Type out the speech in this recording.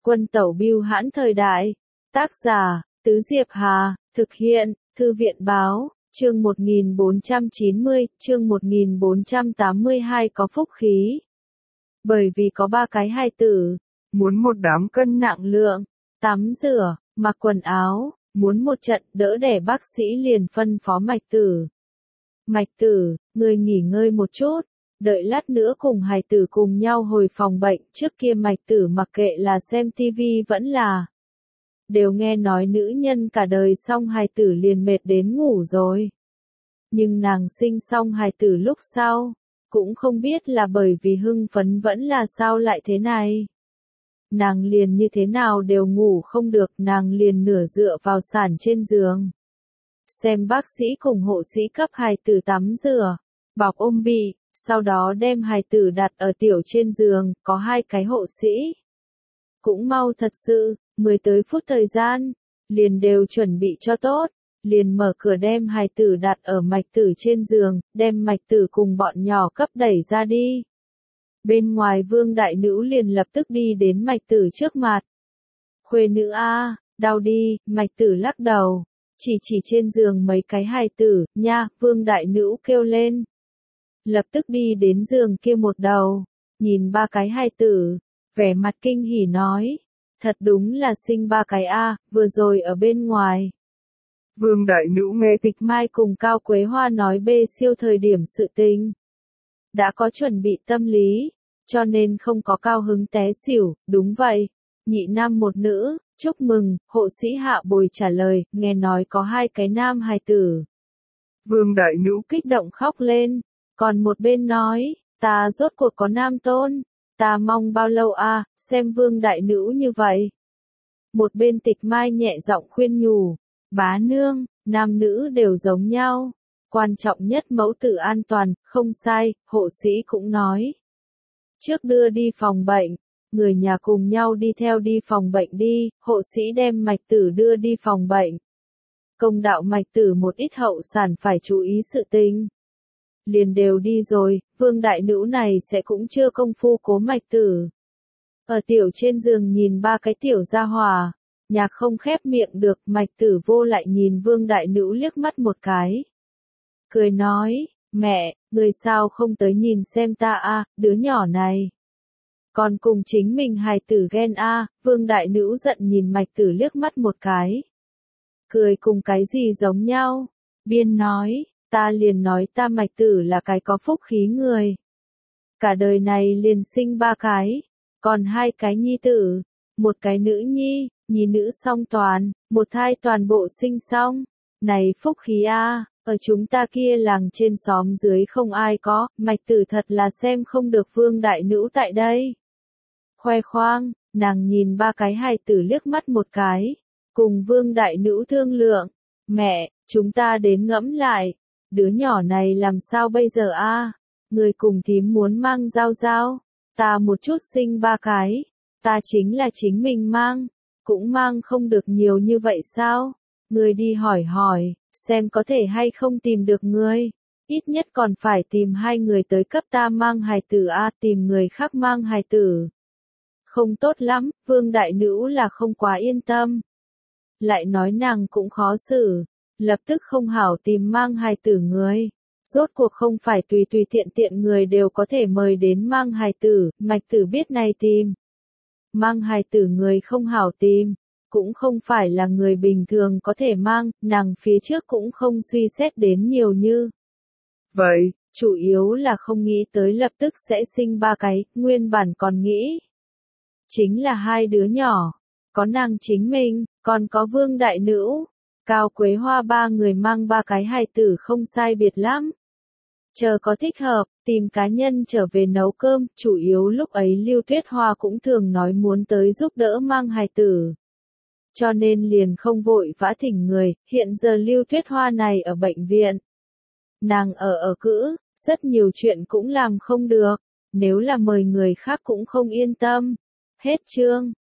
Quân tẩu bưu hãn thời đại. Tác giả, Tứ Diệp Hà, thực hiện, Thư viện báo, chương 1490, chương 1482 có phúc khí. Bởi vì có 3 cái hài tử, muốn một đám cân nặng lượng, tắm rửa, mặc quần áo, muốn một trận đỡ đẻ bác sĩ liền phân phó Mạch Tử. Mạch Tử, ngươi nghỉ ngơi một chút, đợi lát nữa cùng hài tử cùng nhau hồi phòng bệnh. Trước kia Mạch Tử mặc kệ là xem tivi vẫn là đều nghe nói nữ nhân cả đời xong hài tử liền mệt đến ngủ rồi. Nhưng nàng sinh xong hài tử lúc sau, cũng không biết là bởi vì hưng phấn vẫn là sao lại thế này. Nàng liền như thế nào đều ngủ không được, nàng liền nửa dựa vào sàn trên giường. Xem bác sĩ cùng hộ sĩ cấp hài tử tắm rửa, bọc ôm bị, sau đó đem hài tử đặt ở tiểu trên giường, có 2 cái hộ sĩ. Cũng mau thật sự, 10 tới phút thời gian, liền đều chuẩn bị cho tốt, liền mở cửa đem hài tử đặt ở Mạch Tử trên giường, đem Mạch Tử cùng bọn nhỏ cấp đẩy ra đi. Bên ngoài Vương đại nữ liền lập tức đi đến Mạch Tử trước mặt. Khuê nữ a, đau đi, Mạch Tử lắc đầu, chỉ trên giường mấy cái hài tử, nha, Vương đại nữ kêu lên. Lập tức đi đến giường kia một đầu, nhìn 3 cái hài tử, vẻ mặt kinh hỉ nói, thật đúng là sinh 3 cái a, vừa rồi ở bên ngoài. Vương đại nữ nghe Tịch Mai cùng Cao Quế Hoa nói bê siêu thời điểm sự tình. Đã có chuẩn bị tâm lý, cho nên không có cao hứng té xỉu, đúng vậy. Nhị nam một nữ, chúc mừng, hộ sĩ Hạ Bồi trả lời, nghe nói có 2 cái nam hài tử. Vương đại nữ kích động khóc lên, còn một bên nói, ta rốt cuộc có nam tôn, ta mong bao lâu a, xem Vương đại nữ như vậy. Một bên Tịch Mai nhẹ giọng khuyên nhủ, bá nương, nam nữ đều giống nhau, quan trọng nhất mẫu tử an toàn, không sai, hộ sĩ cũng nói. Trước đưa đi phòng bệnh, người nhà cùng nhau đi theo đi phòng bệnh đi, hộ sĩ đem Mạch Tử đưa đi phòng bệnh. Công đạo Mạch Tử một ít hậu sản phải chú ý sự tình. Liền đều đi rồi, Vương đại nữ này sẽ cũng chưa công phu cố Mạch Tử. Ở tiểu trên giường nhìn 3 cái tiểu gia hỏa, nhạc không khép miệng được, Mạch Tử vô lại nhìn Vương đại nữ liếc mắt một cái. Cười nói, mẹ, người sao không tới nhìn xem ta a, đứa nhỏ này. Còn cùng chính mình hài tử ghen a, Vương đại nữ giận nhìn Mạch Tử liếc mắt một cái. Cười cùng cái gì giống nhau, biên nói, ta liền nói ta Mạch Tử là cái có phúc khí người. Cả đời này liền sinh 3 cái, còn 2 cái nhi tử, 1 cái nữ nhi, nhi nữ song toàn, 1 thai toàn bộ sinh xong. Này phúc khí a, ở chúng ta kia làng trên xóm dưới không ai có, Mạch Tử thật là xem không được Vương đại nữ tại đây. Khoe khoang, nàng nhìn 3 cái hài tử liếc mắt một cái, cùng Vương đại nữ thương lượng, mẹ, chúng ta đến ngẫm lại, đứa nhỏ này làm sao bây giờ a? Người cùng thím muốn mang Giao Giao, ta một chút sinh 3 cái, ta chính là chính mình mang, cũng mang không được nhiều như vậy sao? Người đi hỏi hỏi, xem có thể hay không tìm được người, ít nhất còn phải tìm 2 người tới cấp ta mang hài tử a, tìm người khác mang hài tử. Không tốt lắm, Vương đại nữ là không quá yên tâm. Lại nói nàng cũng khó xử, lập tức không hảo tìm mang hài tử người. Rốt cuộc không phải tùy tiện tiện người đều có thể mời đến mang hài tử, Mạch Tử biết này tìm. Mang hài tử người không hảo tìm, cũng không phải là người bình thường có thể mang, nàng phía trước cũng không suy xét đến nhiều như vậy, chủ yếu là không nghĩ tới lập tức sẽ sinh 3 cái, nguyên bản còn nghĩ. Chính là 2 đứa nhỏ, có nàng chính mình, còn có Vương đại nữ, Cao Quế Hoa 3 người mang 3 cái hài tử không sai biệt lắm. Chờ có thích hợp, tìm cá nhân trở về nấu cơm, chủ yếu lúc ấy Lưu Tuyết Hoa cũng thường nói muốn tới giúp đỡ mang hài tử. Cho nên liền không vội vã thỉnh người, hiện giờ Lưu Tuyết Hoa này ở bệnh viện. Nàng ở cữ, rất nhiều chuyện cũng làm không được, nếu là mời người khác cũng không yên tâm. Hết chương.